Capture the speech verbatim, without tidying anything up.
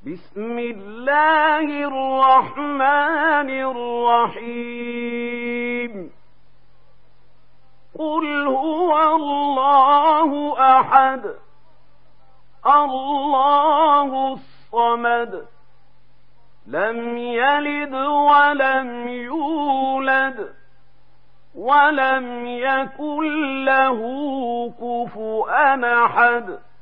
بسم الله الرحمن الرحيم قل هو الله أحد الله الصمد لم يلد ولم يولد ولم يكن له كفوا أحد